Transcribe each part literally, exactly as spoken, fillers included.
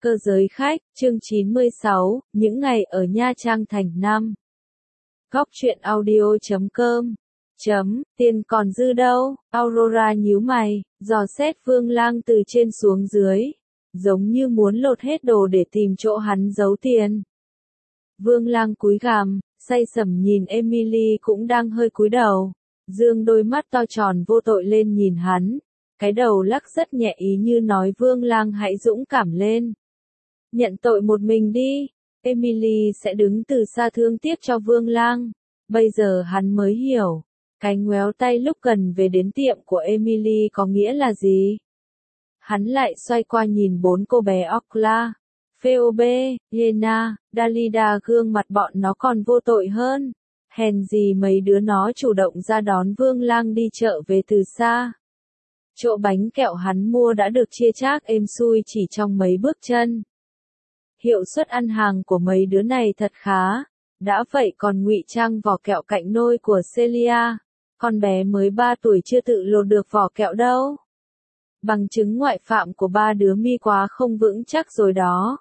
Cơ giới khách, chương chín mươi sáu, những ngày ở Nha Trang thành năm. Góc truyện audio chấm com chấm, tiền còn dư đâu, Aurora nhíu mày, dò xét Vương Lang từ trên xuống dưới, giống như muốn lột hết đồ để tìm chỗ hắn giấu tiền. Vương Lang cúi gằm, say sẩm nhìn Emily cũng đang hơi cúi đầu, dương đôi mắt to tròn vô tội lên nhìn hắn, cái đầu lắc rất nhẹ ý như nói Vương Lang hãy dũng cảm lên. Nhận tội một mình đi, Emily sẽ đứng từ xa thương tiếc cho Vương Lang. Bây giờ hắn mới hiểu, cái ngoéo tay lúc gần về đến tiệm của Emily có nghĩa là gì. Hắn lại xoay qua nhìn bốn cô bé Okla, Phoebe, Yena, Dalida, gương mặt bọn nó còn vô tội hơn. Hèn gì mấy đứa nó chủ động ra đón Vương Lang đi chợ về từ xa. Chỗ bánh kẹo hắn mua đã được chia chác êm xuôi chỉ trong mấy bước chân. Hiệu suất ăn hàng của mấy đứa này thật khá, đã vậy còn ngụy trang vỏ kẹo cạnh nôi của Celia, con bé mới ba tuổi chưa tự lột được vỏ kẹo đâu. Bằng chứng ngoại phạm của ba đứa mi quá không vững chắc rồi đó.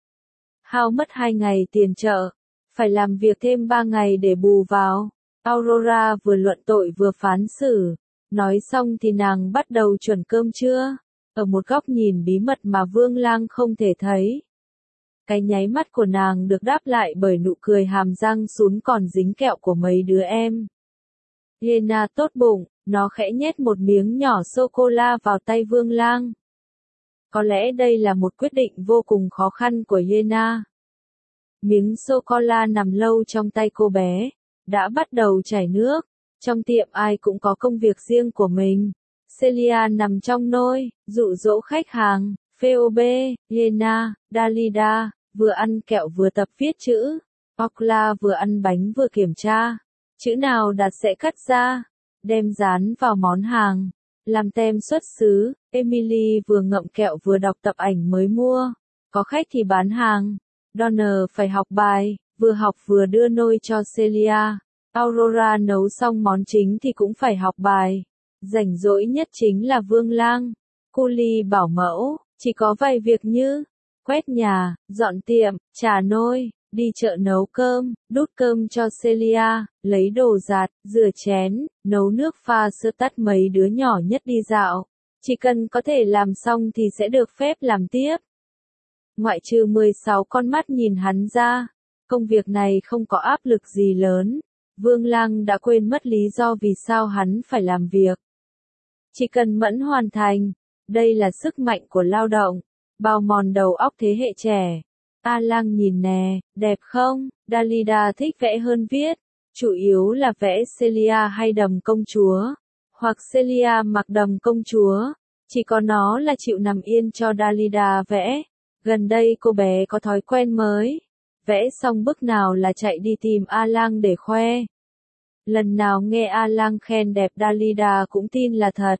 Hao mất hai ngày tiền chợ, phải làm việc thêm ba ngày để bù vào. Aurora vừa luận tội vừa phán xử, nói xong thì nàng bắt đầu chuẩn cơm trưa, ở một góc nhìn bí mật mà Vương Lang không thể thấy. Cái nháy mắt của nàng được đáp lại bởi nụ cười hàm răng sún còn dính kẹo của mấy đứa em. Yena tốt bụng, nó khẽ nhét một miếng nhỏ sô-cô-la vào tay Vương Lang. Có lẽ đây là một quyết định vô cùng khó khăn của Yena. Miếng sô-cô-la nằm lâu trong tay cô bé, đã bắt đầu chảy nước. Trong tiệm ai cũng có công việc riêng của mình. Celia nằm trong nôi, dụ dỗ khách hàng. Phoebe, Yena, Dalida, vừa ăn kẹo vừa tập viết chữ. Okla vừa ăn bánh vừa kiểm tra. Chữ nào đặt sẽ cắt ra, đem dán vào món hàng. Làm tem xuất xứ, Emily vừa ngậm kẹo vừa đọc tập ảnh mới mua. Có khách thì bán hàng. Donner phải học bài, vừa học vừa đưa nôi cho Celia. Aurora nấu xong món chính thì cũng phải học bài. Rảnh rỗi nhất chính là Vương Lang. Cô Ly bảo mẫu, chỉ có vài việc như quét nhà, dọn tiệm, trà nôi, đi chợ nấu cơm, đút cơm cho Celia, lấy đồ giặt, rửa chén, nấu nước pha sữa tắt mấy đứa nhỏ nhất đi dạo. Chỉ cần có thể làm xong thì sẽ được phép làm tiếp. Ngoại trừ mười sáu con mắt nhìn hắn ra, công việc này không có áp lực gì lớn. Vương Lang đã quên mất lý do vì sao hắn phải làm việc. Chỉ cần mẫn hoàn thành, đây là sức mạnh của lao động, bào mòn đầu óc thế hệ trẻ. A Lang nhìn nè, đẹp không? Dalida thích vẽ hơn viết, chủ yếu là vẽ Celia hay đầm công chúa, hoặc Celia mặc đầm công chúa, chỉ có nó là chịu nằm yên cho Dalida vẽ. Gần đây cô bé có thói quen mới, vẽ xong bức nào là chạy đi tìm A Lang để khoe. Lần nào nghe A Lang khen đẹp Dalida cũng tin là thật.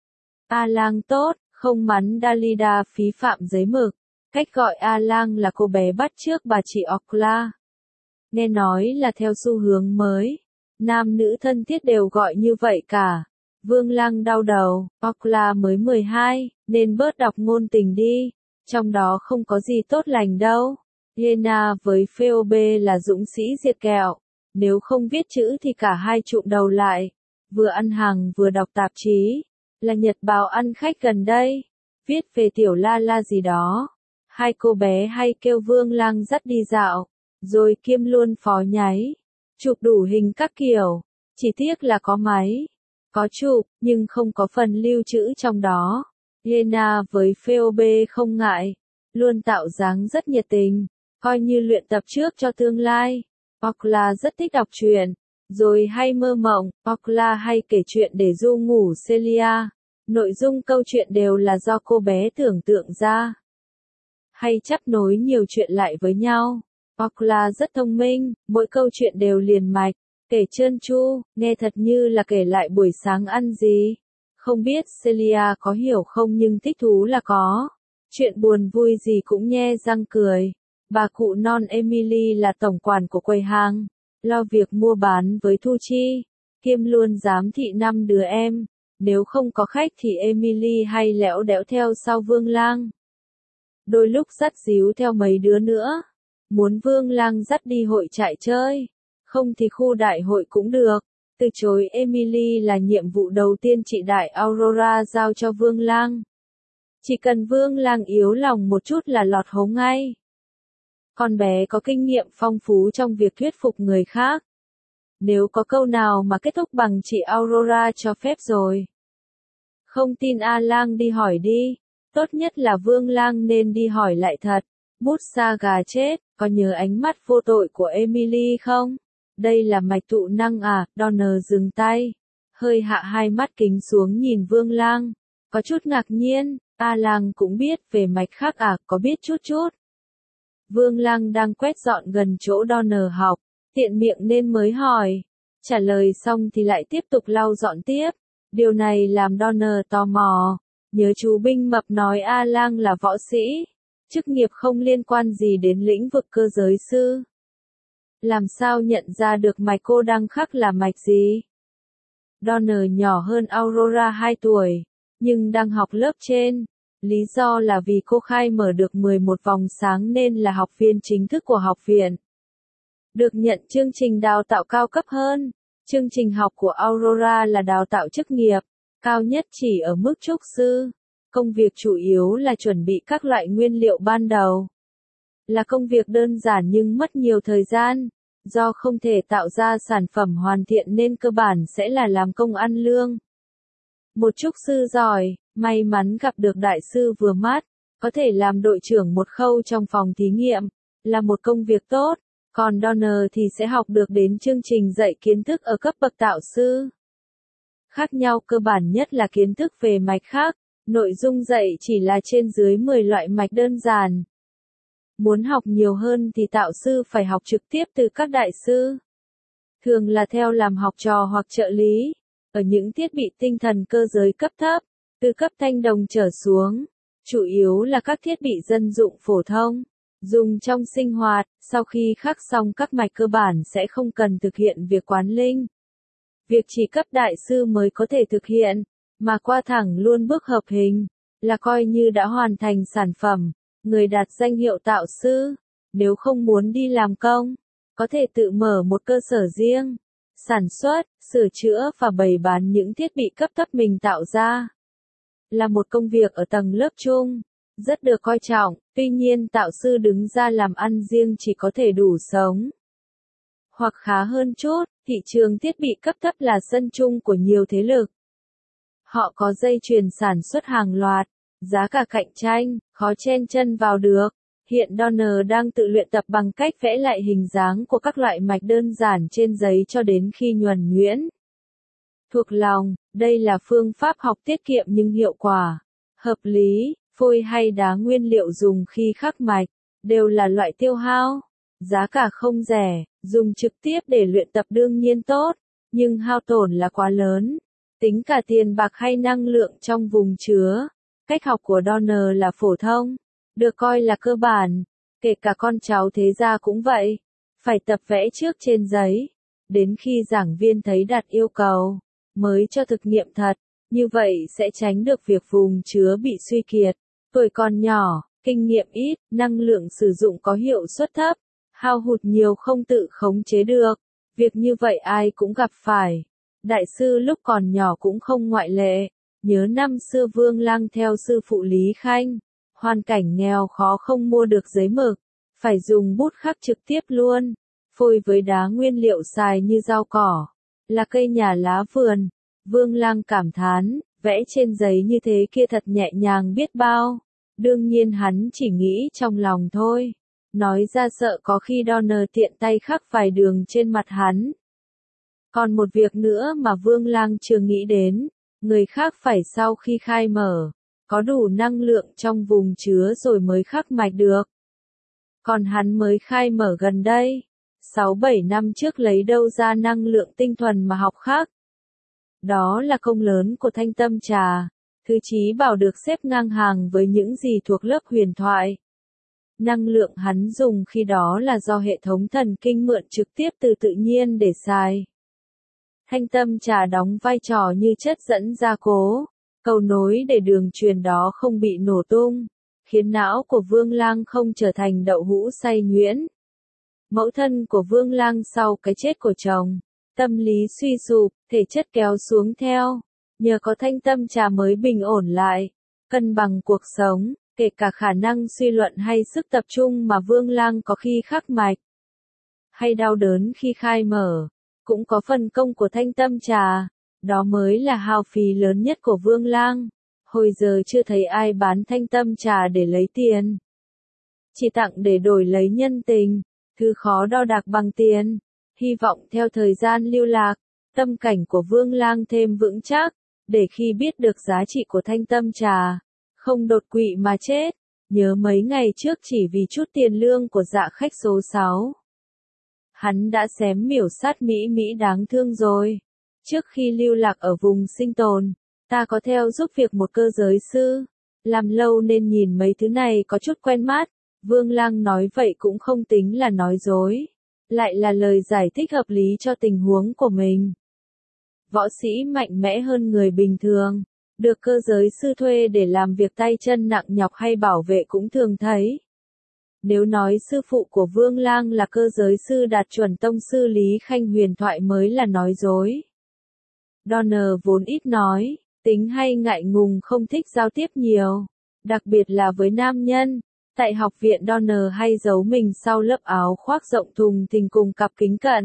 A Lang tốt, không mắn Dalida phí phạm giấy mực. Cách gọi A Lang là cô bé bắt chước bà chị Okla. Nghe nói là theo xu hướng mới, nam nữ thân thiết đều gọi như vậy cả. Vương Lang đau đầu, Okla mới mười hai, nên bớt đọc ngôn tình đi, trong đó không có gì tốt lành đâu. Yena với Phoebe là dũng sĩ diệt kẹo, nếu không viết chữ thì cả hai trụm đầu lại, vừa ăn hàng vừa đọc tạp chí, là nhật báo ăn khách gần đây, viết về tiểu la la gì đó. Hai cô bé hay kêu Vương Lang dắt đi dạo, rồi kiêm luôn phó nháy, chụp đủ hình các kiểu, chỉ tiếc là có máy, có chụp, nhưng không có phần lưu trữ trong đó. Yena với Phoebe không ngại, luôn tạo dáng rất nhiệt tình, coi như luyện tập trước cho tương lai. Okla rất thích đọc truyện, rồi hay mơ mộng. Okla hay kể chuyện để ru ngủ Celia. Nội dung câu chuyện đều là do cô bé tưởng tượng ra, hay chấp nối nhiều chuyện lại với nhau. Okla rất thông minh, mỗi câu chuyện đều liền mạch, kể trơn tru, nghe thật như là kể lại buổi sáng ăn gì. Không biết Celia có hiểu không nhưng thích thú là có. Chuyện buồn vui gì cũng nhe răng cười. Bà cụ non Emily là tổng quản của quầy hàng, lo việc mua bán với Thu Chi, kiêm luôn giám thị năm đứa em. Nếu không có khách thì Emily hay lẽo đẽo theo sau Vương Lang. đôi lúc dắt díu theo mấy đứa nữa. Muốn Vương Lang dắt đi hội trại chơi, không thì khu đại hội cũng được. Từ chối Emily là nhiệm vụ đầu tiên chị đại Aurora giao cho Vương Lang. Chỉ cần Vương Lang yếu lòng một chút là lọt hố ngay. Con bé có kinh nghiệm phong phú trong việc thuyết phục người khác. Nếu có câu nào mà kết thúc bằng chị Aurora cho phép rồi. Không tin A Lang đi hỏi đi. Tốt nhất là Vương Lang nên đi hỏi lại thật. Bút sa gà chết, có nhớ ánh mắt vô tội của Emily không? Đây là mạch tụ năng à? Donner dừng tay. Hơi hạ hai mắt kính xuống nhìn Vương Lang. Có chút ngạc nhiên, A Lang cũng biết về mạch khác à? Có biết chút chút. Vương Lang đang quét dọn gần chỗ Donner học. Tiện miệng nên mới hỏi. Trả lời xong thì lại tiếp tục lau dọn tiếp. Điều này làm Donner tò mò. Nhớ chú Binh Mập nói A Lang là võ sĩ. Chức nghiệp không liên quan gì đến lĩnh vực cơ giới sư. Làm sao nhận ra được mạch cô đang khắc là mạch gì? Donner nhỏ hơn Aurora hai tuổi, nhưng đang học lớp trên. Lý do là vì cô khai mở được mười một vòng sáng nên là học viên chính thức của học viện. Được nhận chương trình đào tạo cao cấp hơn. Chương trình học của Aurora là đào tạo chức nghiệp, cao nhất chỉ ở mức trúc sư. Công việc chủ yếu là chuẩn bị các loại nguyên liệu ban đầu. Là công việc đơn giản nhưng mất nhiều thời gian. Do không thể tạo ra sản phẩm hoàn thiện nên cơ bản sẽ là làm công ăn lương. Một trúc sư giỏi, may mắn gặp được đại sư vừa mắt, có thể làm đội trưởng một khâu trong phòng thí nghiệm, là một công việc tốt. Còn Donner thì sẽ học được đến chương trình dạy kiến thức ở cấp bậc tạo sư. Khác nhau cơ bản nhất là kiến thức về mạch khác, nội dung dạy chỉ là trên dưới mười loại mạch đơn giản. Muốn học nhiều hơn thì tạo sư phải học trực tiếp từ các đại sư. Thường là theo làm học trò hoặc trợ lý, ở những thiết bị tinh thần cơ giới cấp thấp, từ cấp thanh đồng trở xuống, chủ yếu là các thiết bị dân dụng phổ thông. Dùng trong sinh hoạt, sau khi khắc xong các mạch cơ bản sẽ không cần thực hiện việc quán linh. Việc chỉ cấp đại sư mới có thể thực hiện, mà qua thẳng luôn bước hợp hình, là coi như đã hoàn thành sản phẩm. Người đạt danh hiệu tạo sư, nếu không muốn đi làm công, có thể tự mở một cơ sở riêng, sản xuất, sửa chữa và bày bán những thiết bị cấp thấp mình tạo ra. Là một công việc ở tầng lớp trung, rất được coi trọng, tuy nhiên tạo sư đứng ra làm ăn riêng chỉ có thể đủ sống. Hoặc khá hơn chút, thị trường thiết bị cấp thấp là sân chung của nhiều thế lực. Họ có dây chuyền sản xuất hàng loạt, giá cả cạnh tranh, khó chen chân vào được. Hiện Donner đang tự luyện tập bằng cách vẽ lại hình dáng của các loại mạch đơn giản trên giấy cho đến khi nhuần nhuyễn. Thuộc lòng, đây là phương pháp học tiết kiệm nhưng hiệu quả, hợp lý. Phôi hay đá nguyên liệu dùng khi khắc mạch, đều là loại tiêu hao. Giá cả không rẻ, dùng trực tiếp để luyện tập đương nhiên tốt, nhưng hao tổn là quá lớn. Tính cả tiền bạc hay năng lượng trong vùng chứa. Cách học của Donner là phổ thông, được coi là cơ bản, kể cả con cháu thế gia cũng vậy. Phải tập vẽ trước trên giấy, đến khi giảng viên thấy đạt yêu cầu, mới cho thực nghiệm thật, như vậy sẽ tránh được việc vùng chứa bị suy kiệt. Tuổi còn nhỏ, kinh nghiệm ít, năng lượng sử dụng có hiệu suất thấp, hao hụt nhiều không tự khống chế được. Việc như vậy ai cũng gặp phải. Đại sư lúc còn nhỏ cũng không ngoại lệ. Nhớ năm xưa Vương Lang theo sư phụ Lý Khanh, hoàn cảnh nghèo khó không mua được giấy mực, phải dùng bút khắc trực tiếp luôn, phôi với đá nguyên liệu xài như rau cỏ, là cây nhà lá vườn. Vương Lang cảm thán, vẽ trên giấy như thế kia thật nhẹ nhàng biết bao. Đương nhiên hắn chỉ nghĩ trong lòng thôi, nói ra sợ có khi Donner tiện tay khắc vài đường trên mặt hắn. Còn một việc nữa mà Vương Lang chưa nghĩ đến. Người khác phải sau khi khai mở, có đủ năng lượng trong vùng chứa rồi mới khắc mạch được. Còn hắn mới khai mở gần đây, sáu bảy năm trước lấy đâu ra năng lượng tinh thuần mà học khắc. Đó là công lớn của Thanh Tâm Trà, Thứ Chí Bảo được xếp ngang hàng với những gì thuộc lớp huyền thoại. Năng lượng hắn dùng khi đó là do hệ thống thần kinh mượn trực tiếp từ tự nhiên để xài. Thanh Tâm Trà đóng vai trò như chất dẫn gia cố, cầu nối để đường truyền đó không bị nổ tung. khiến não của Vương Lang không trở thành đậu hũ xay nhuyễn. Mẫu thân của Vương Lang sau cái chết của chồng, tâm lý suy sụp, thể chất kéo xuống theo, nhờ có thanh tâm trà mới bình ổn lại, cân bằng cuộc sống, kể cả khả năng suy luận hay sức tập trung mà Vương Lang có khi khắc mạch, hay đau đớn khi khai mở, cũng có phần công của thanh tâm trà, đó mới là hao phí lớn nhất của Vương Lang. Hồi giờ chưa thấy ai bán thanh tâm trà để lấy tiền. Chỉ tặng để đổi lấy nhân tình, thứ khó đo đạc bằng tiền. Hy vọng theo thời gian lưu lạc, tâm cảnh của Vương Lang thêm vững chắc, để khi biết được giá trị của thanh tâm trà, không đột quỵ mà chết. Nhớ mấy ngày trước chỉ vì chút tiền lương của dạ khách số sáu. Hắn đã xém miểu sát Mỹ Mỹ đáng thương rồi. Trước khi lưu lạc ở vùng sinh tồn, ta có theo giúp việc một cơ giới sư. Làm lâu nên nhìn mấy thứ này có chút quen mắt. Vương Lang nói vậy cũng không tính là nói dối. Lại là lời giải thích hợp lý cho tình huống của mình. Võ sĩ mạnh mẽ hơn người bình thường, được cơ giới sư thuê để làm việc tay chân nặng nhọc hay bảo vệ cũng thường thấy. Nếu nói sư phụ của Vương Lang là cơ giới sư đạt chuẩn tông sư Lý Khanh huyền thoại mới là nói dối. Donner vốn ít nói, tính hay ngại ngùng không thích giao tiếp nhiều, đặc biệt là với nam nhân. Tại học viện Donner hay giấu mình sau lớp áo khoác rộng thùng thình cùng cặp kính cận.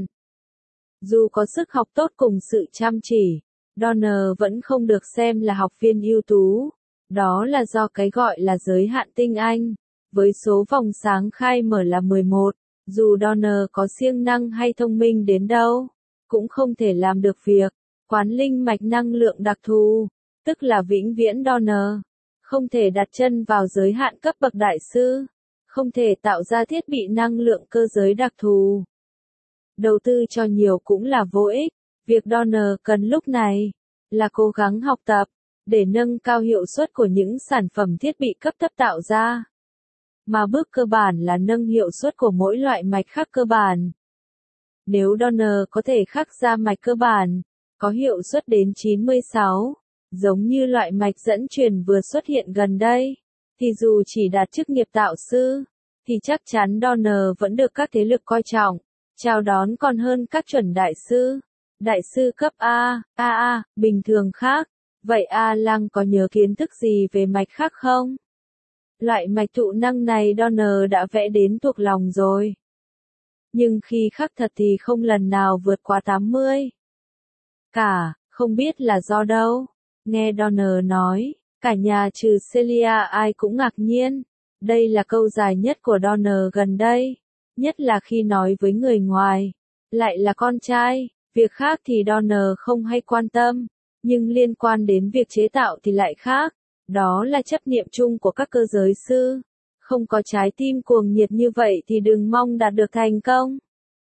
Dù có sức học tốt cùng sự chăm chỉ, Donner vẫn không được xem là học viên ưu tú. Đó là do cái gọi là giới hạn tinh anh. Với số vòng sáng khai mở là mười một, dù Donner có siêng năng hay thông minh đến đâu, cũng không thể làm được việc quán linh mạch năng lượng đặc thù, tức là vĩnh viễn Donner. Không thể đặt chân vào giới hạn cấp bậc đại sư, không thể tạo ra thiết bị năng lượng cơ giới đặc thù. Đầu tư cho nhiều cũng là vô ích, việc Donner cần lúc này là cố gắng học tập, để nâng cao hiệu suất của những sản phẩm thiết bị cấp thấp tạo ra. Mà bước cơ bản là nâng hiệu suất của mỗi loại mạch khắc cơ bản. Nếu Donner có thể khắc ra mạch cơ bản, có hiệu suất đến chín mươi sáu, giống như loại mạch dẫn truyền vừa xuất hiện gần đây, thì dù chỉ đạt chức nghiệp tạo sư, thì chắc chắn Donner vẫn được các thế lực coi trọng, chào đón còn hơn các chuẩn đại sư, đại sư cấp A, a a, bình thường khác. Vậy A Lang có nhớ kiến thức gì về mạch khắc không? Loại mạch thụ năng này Donner đã vẽ đến thuộc lòng rồi. Nhưng khi khắc thật thì không lần nào vượt qua tám mươi. Cả, không biết là do đâu. Nghe Donner nói, cả nhà trừ Celia ai cũng ngạc nhiên. Đây là câu dài nhất của Donner gần đây. Nhất là khi nói với người ngoài. Lại là con trai, việc khác thì Donner không hay quan tâm. Nhưng liên quan đến việc chế tạo thì lại khác. Đó là chấp niệm chung của các cơ giới sư. Không có trái tim cuồng nhiệt như vậy thì đừng mong đạt được thành công.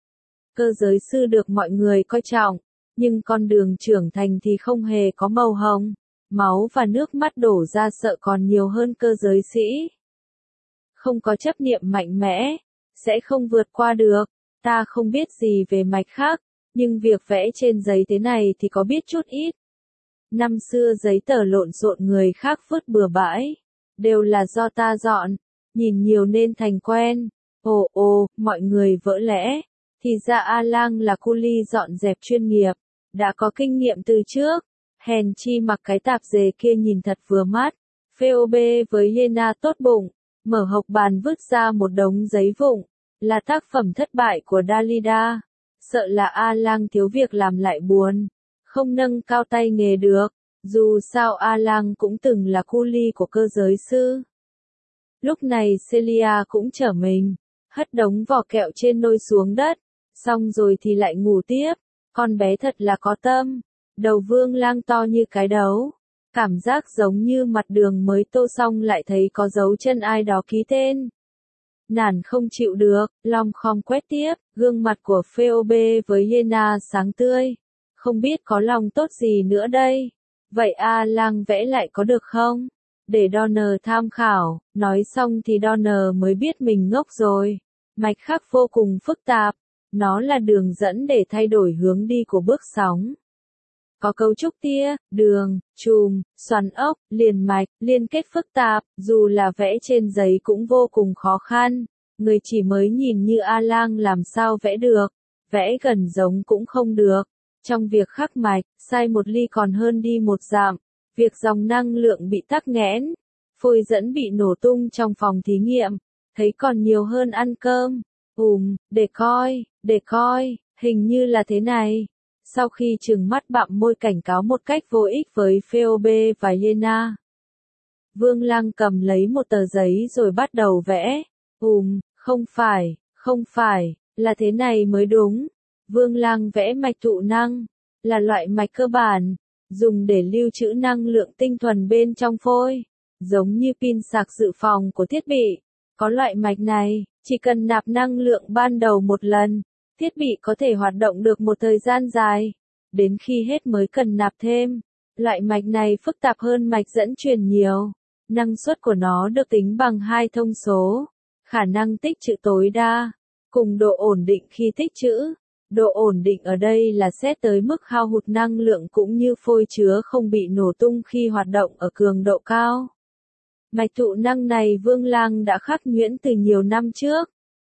Cơ giới sư được mọi người coi trọng, nhưng con đường trưởng thành thì không hề có màu hồng. Máu và nước mắt đổ ra sợ còn nhiều hơn cơ giới sĩ. Không có chấp niệm mạnh mẽ, sẽ không vượt qua được. Ta không biết gì về mạch khắc, nhưng việc vẽ trên giấy thế này thì có biết chút ít. Năm xưa giấy tờ lộn xộn người khác vứt bừa bãi, đều là do ta dọn, nhìn nhiều nên thành quen. Ồ ồ, mọi người vỡ lẽ, thì ra A Lang là cu li dọn dẹp chuyên nghiệp, đã có kinh nghiệm từ trước. Hèn chi mặc cái tạp dề kia nhìn thật vừa mắt. pê ô bê với Yena tốt bụng, mở hộc bàn vứt ra một đống giấy vụn, là tác phẩm thất bại của Dalida. Sợ là A Lang thiếu việc làm lại buồn, không nâng cao tay nghề được. Dù sao A Lang cũng từng là cu li của cơ giới sư. Lúc này Celia cũng trở mình, hất đống vỏ kẹo trên nôi xuống đất, xong rồi thì lại ngủ tiếp. Con bé thật là có tâm. Đầu Vương Lang to như cái đấu, cảm giác giống như mặt đường mới tô xong lại thấy có dấu chân ai đó ký tên. Nản không chịu được, long khom quét tiếp, gương mặt của pê ô bê với Yena sáng tươi. Không biết có lòng tốt gì nữa đây. Vậy A Lang vẽ lại có được không? Để Donner tham khảo. Nói xong thì Donner mới biết mình ngốc rồi. Mạch khắc vô cùng phức tạp. Nó là đường dẫn để thay đổi hướng đi của bước sóng. Có cấu trúc tia, đường, chùm, xoắn ốc, liền mạch, liên kết phức tạp, dù là vẽ trên giấy cũng vô cùng khó khăn. Người chỉ mới nhìn như A-lang làm sao vẽ được, vẽ gần giống cũng không được. Trong việc khắc mạch, sai một ly còn hơn đi một dặm. Việc dòng năng lượng bị tắc nghẽn, phôi dẫn bị nổ tung trong phòng thí nghiệm, thấy còn nhiều hơn ăn cơm. Ùm, để coi, để coi, hình như là thế này. Sau khi trừng mắt bặm môi cảnh cáo một cách vô ích với Phoebe và Yena, Vương Lăng cầm lấy một tờ giấy rồi bắt đầu vẽ. Ùm, không phải, không phải, là thế này mới đúng. Vương Lăng vẽ mạch thụ năng, là loại mạch cơ bản, dùng để lưu trữ năng lượng tinh thuần bên trong phôi, giống như pin sạc dự phòng của thiết bị. Có loại mạch này, chỉ cần nạp năng lượng ban đầu một lần, thiết bị có thể hoạt động được một thời gian dài, đến khi hết mới cần nạp thêm. Loại mạch này phức tạp hơn mạch dẫn truyền nhiều, năng suất của nó được tính bằng hai thông số, khả năng tích trữ tối đa, cùng độ ổn định khi tích trữ. Độ ổn định ở đây là xét tới mức hao hụt năng lượng cũng như phôi chứa không bị nổ tung khi hoạt động ở cường độ cao. Mạch thụ năng này Vương Lăng đã khắc nhuyễn từ nhiều năm trước.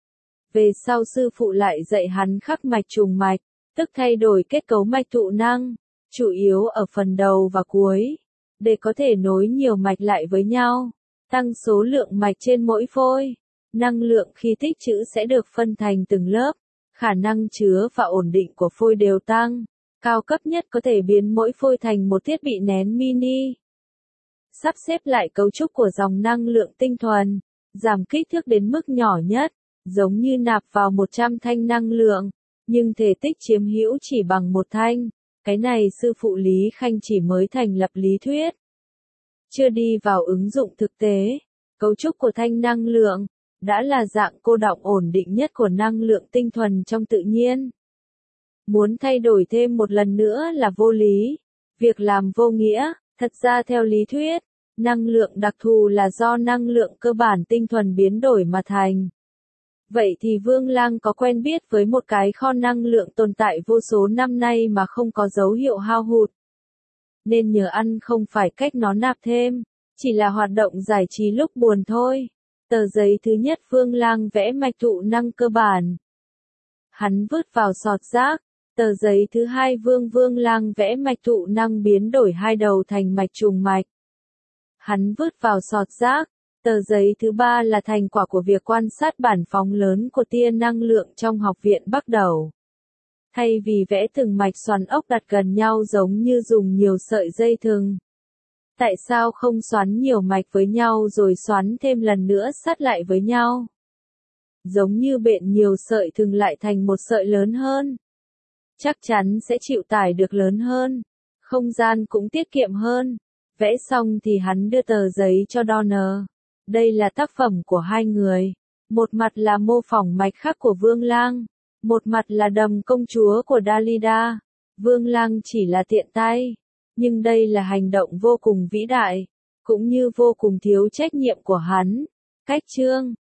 Về sau sư phụ lại dạy hắn khắc mạch trùng mạch, tức thay đổi kết cấu mạch thụ năng, chủ yếu ở phần đầu và cuối, để có thể nối nhiều mạch lại với nhau, tăng số lượng mạch trên mỗi phôi. Năng lượng khi tích trữ sẽ được phân thành từng lớp, khả năng chứa và ổn định của phôi đều tăng, cao cấp nhất có thể biến mỗi phôi thành một thiết bị nén mini. Sắp xếp lại cấu trúc của dòng năng lượng tinh thuần, giảm kích thước đến mức nhỏ nhất, giống như nạp vào một trăm thanh năng lượng, nhưng thể tích chiếm hữu chỉ bằng một thanh. Cái này sư phụ Lý Khanh chỉ mới thành lập lý thuyết, chưa đi vào ứng dụng thực tế. Cấu trúc của thanh năng lượng đã là dạng cô đọng ổn định nhất của năng lượng tinh thuần trong tự nhiên. Muốn thay đổi thêm một lần nữa là vô lý, việc làm vô nghĩa. Thật ra theo lý thuyết, năng lượng đặc thù là do năng lượng cơ bản tinh thuần biến đổi mà thành. Vậy thì Vương Lăng có quen biết với một cái kho năng lượng tồn tại vô số năm nay mà không có dấu hiệu hao hụt. Nên nhờ ăn không phải cách nó nạp thêm, chỉ là hoạt động giải trí lúc buồn thôi. Tờ giấy thứ nhất Vương Lăng vẽ mạch thụ năng cơ bản. Hắn vứt vào sọt rác. Tờ giấy thứ hai Vương Vương Lăng vẽ mạch thụ năng biến đổi hai đầu thành mạch trùng mạch. Hắn vứt vào sọt rác. Tờ giấy thứ ba là thành quả của việc quan sát bản phóng lớn của tia năng lượng trong học viện Bắc Đầu. Thay vì vẽ từng mạch xoắn ốc đặt gần nhau giống như dùng nhiều sợi dây thừng, tại sao không xoắn nhiều mạch với nhau rồi xoắn thêm lần nữa sát lại với nhau? Giống như bện nhiều sợi thừng lại thành một sợi lớn hơn. Chắc chắn sẽ chịu tải được lớn hơn, không gian cũng tiết kiệm hơn. Vẽ xong thì hắn đưa tờ giấy cho Donner. Đây là tác phẩm của hai người. Một mặt là mô phỏng mạch khắc của Vương Lăng, một mặt là đầm công chúa của Dalida. Vương Lăng chỉ là tiện tay, nhưng đây là hành động vô cùng vĩ đại, cũng như vô cùng thiếu trách nhiệm của hắn. Cách chương